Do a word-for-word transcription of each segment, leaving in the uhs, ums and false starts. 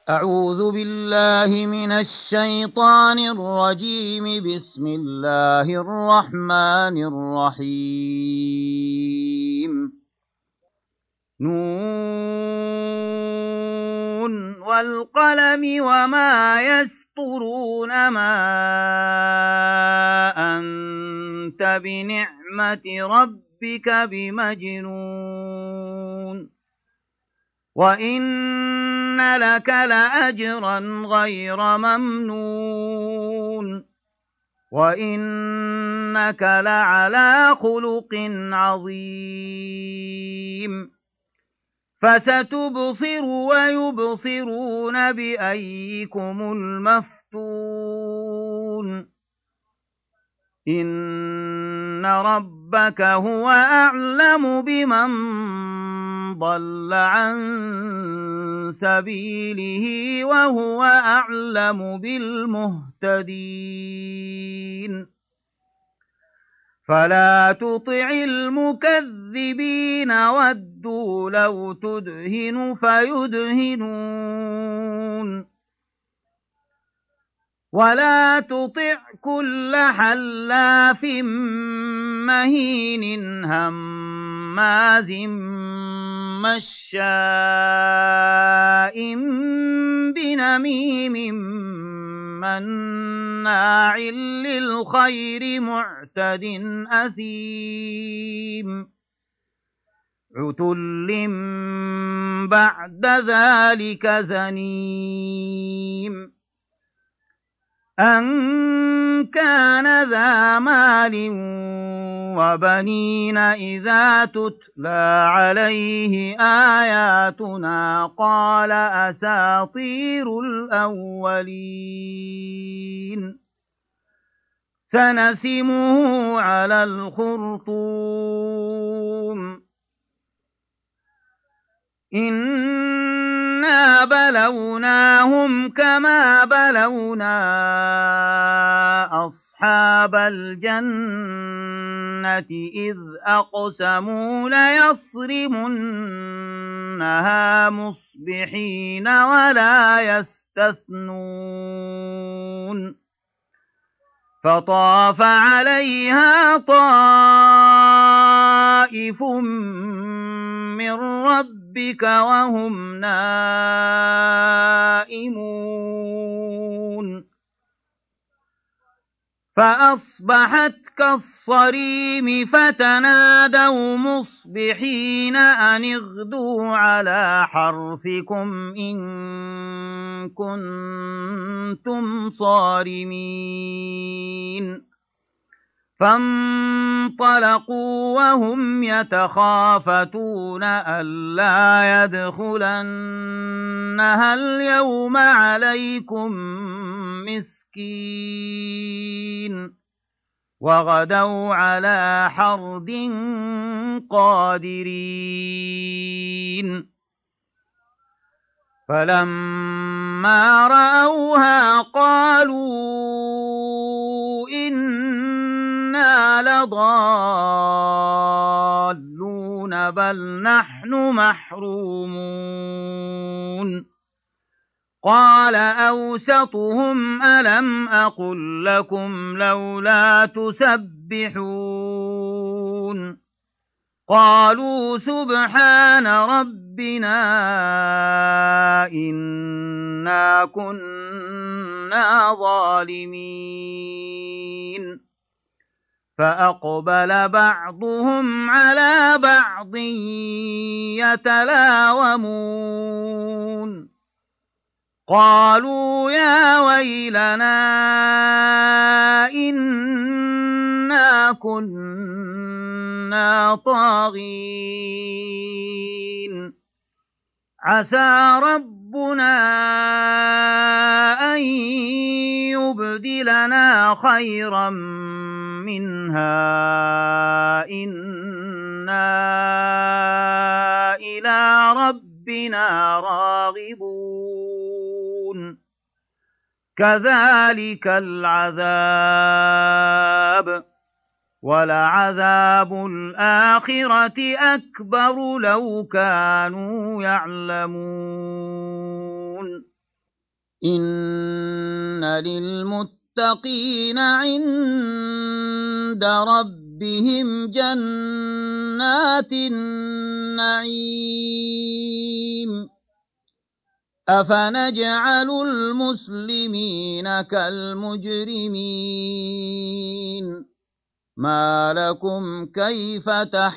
أعوذ بالله من الشيطان الرجيم. بسم الله الرحمن الرحيم. نون والقلم وما يسطرون. ما أنت بنعمة ربك بمجنون وإن لك لأجرا غير ممنون وإنك لعلى خلق عظيم. فستبصر ويبصرون بأيكم المفتون. إن ربك هو أعلم بمن ضل عن سبيله وهو أعلم بالمهتدين. فلا تطع المكذبين ودوا لو تدهن فيدهنون ولا تطع كل حلاف مهين هماز مشاء بنميم مناع للخير معتد أثيم عتل بعد ذلك زنيم أن كان ذا مال وبنين إذا تتلى عليه آياتنا قال أساطير الأولين. سنسمه على الخرطوم. إنا بلوناهم كما بلونا أصحاب الجنة إذ أقسموا ليصرمنها مصبحين ولا يستثنون. فطاف عليها طائف من ربك وهم نائمون فأصبحت كالصريم فتنادوا مصبحين أن اغدوا على حرثكم إن كنتم صارمين. فانطلقوا وهم يتخافتون ألا يدخلنها اليوم عليكم مسكين وغدوا على حرد قادرين. فلما رأوها قالوا إنا لضالون بل نحن محرومون. قال أوسطهم ألم أقل لكم لولا تسبحون. قالوا سبحان ربنا إنا كنا ظالمين. فأقبل بعضهم على بعض يتلاومون. قالوا يا ويلنا إنا كنا طاغين. عسى ربنا أن يبدلنا خيرا منها إنا إلى ربنا راغبون. كذلك العذاب ولعذاب الآخرة أكبر لو كانوا يعلمون. إن للمتقين عند ربهم جنات النعيم أفنجعل المسلمين كالمجرمين ما لكم كيف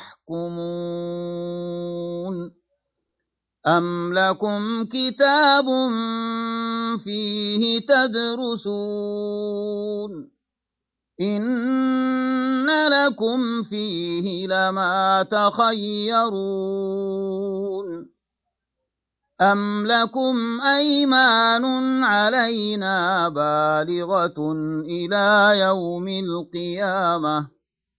تحكمون أم لكم كتاب فيه تدرسون إن لكم فيه لما تخيرون أم لكم أيمان علينا بالغة إلى يوم القيامة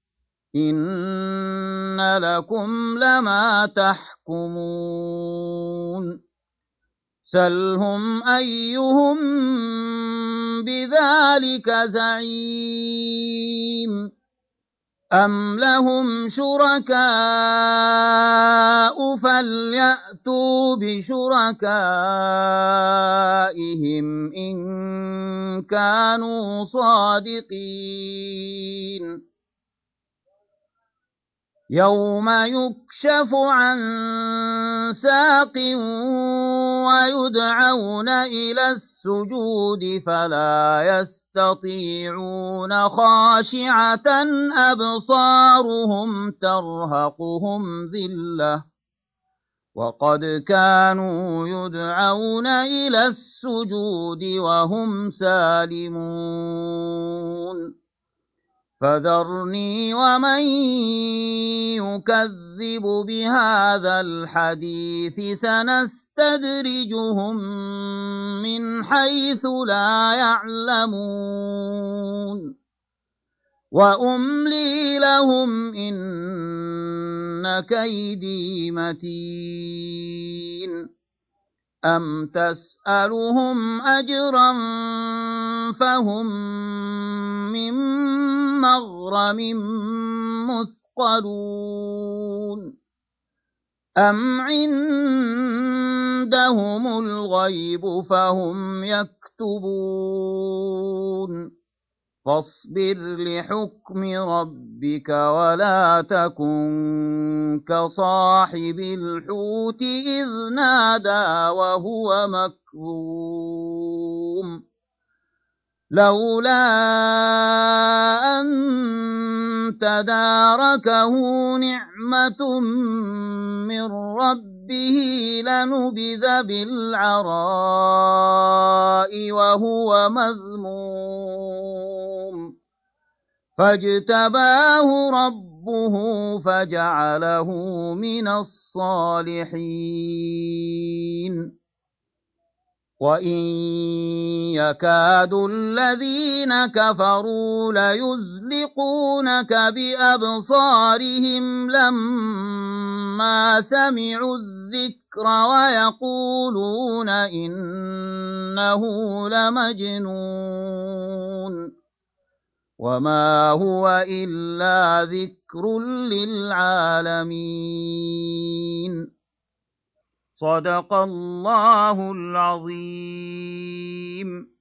إن لكم لما تحكمون سلهم أيهم بذلك زعيم أم لهم شركاء فليأتوا بشركائهم إن كانوا صادقين يوم يكشف عن ساق ويدعون إلى السجود فلا يستطيعون خاشعة أبصارهم ترهقهم ذلة وقد كانوا يدعون إلى السجود وهم سالمون فذرني ومن يكذب بهذا الحديث سنستدرجهم من حيث لا يعلمون وأملي لهم إن كيدي متين أم تسألهم أجرا فهم من مغرم مثقلون أم عندهم الغيب فهم يكتبون فاصبر لحكم ربك ولا تكن كصاحب الحوت إذ نادى وهو مكظوم لولا أن تداركه نعمة من ربه لنبذ بالعراء وهو مذموم فاجتباه ربه فجعله من الصالحين وإن يكاد الذين كفروا ليزلقونك بأبصارهم لما سمعوا الذكر ويقولون إنه لمجنون وما هو إلا ذكر للعالمين صدق الله العظيم.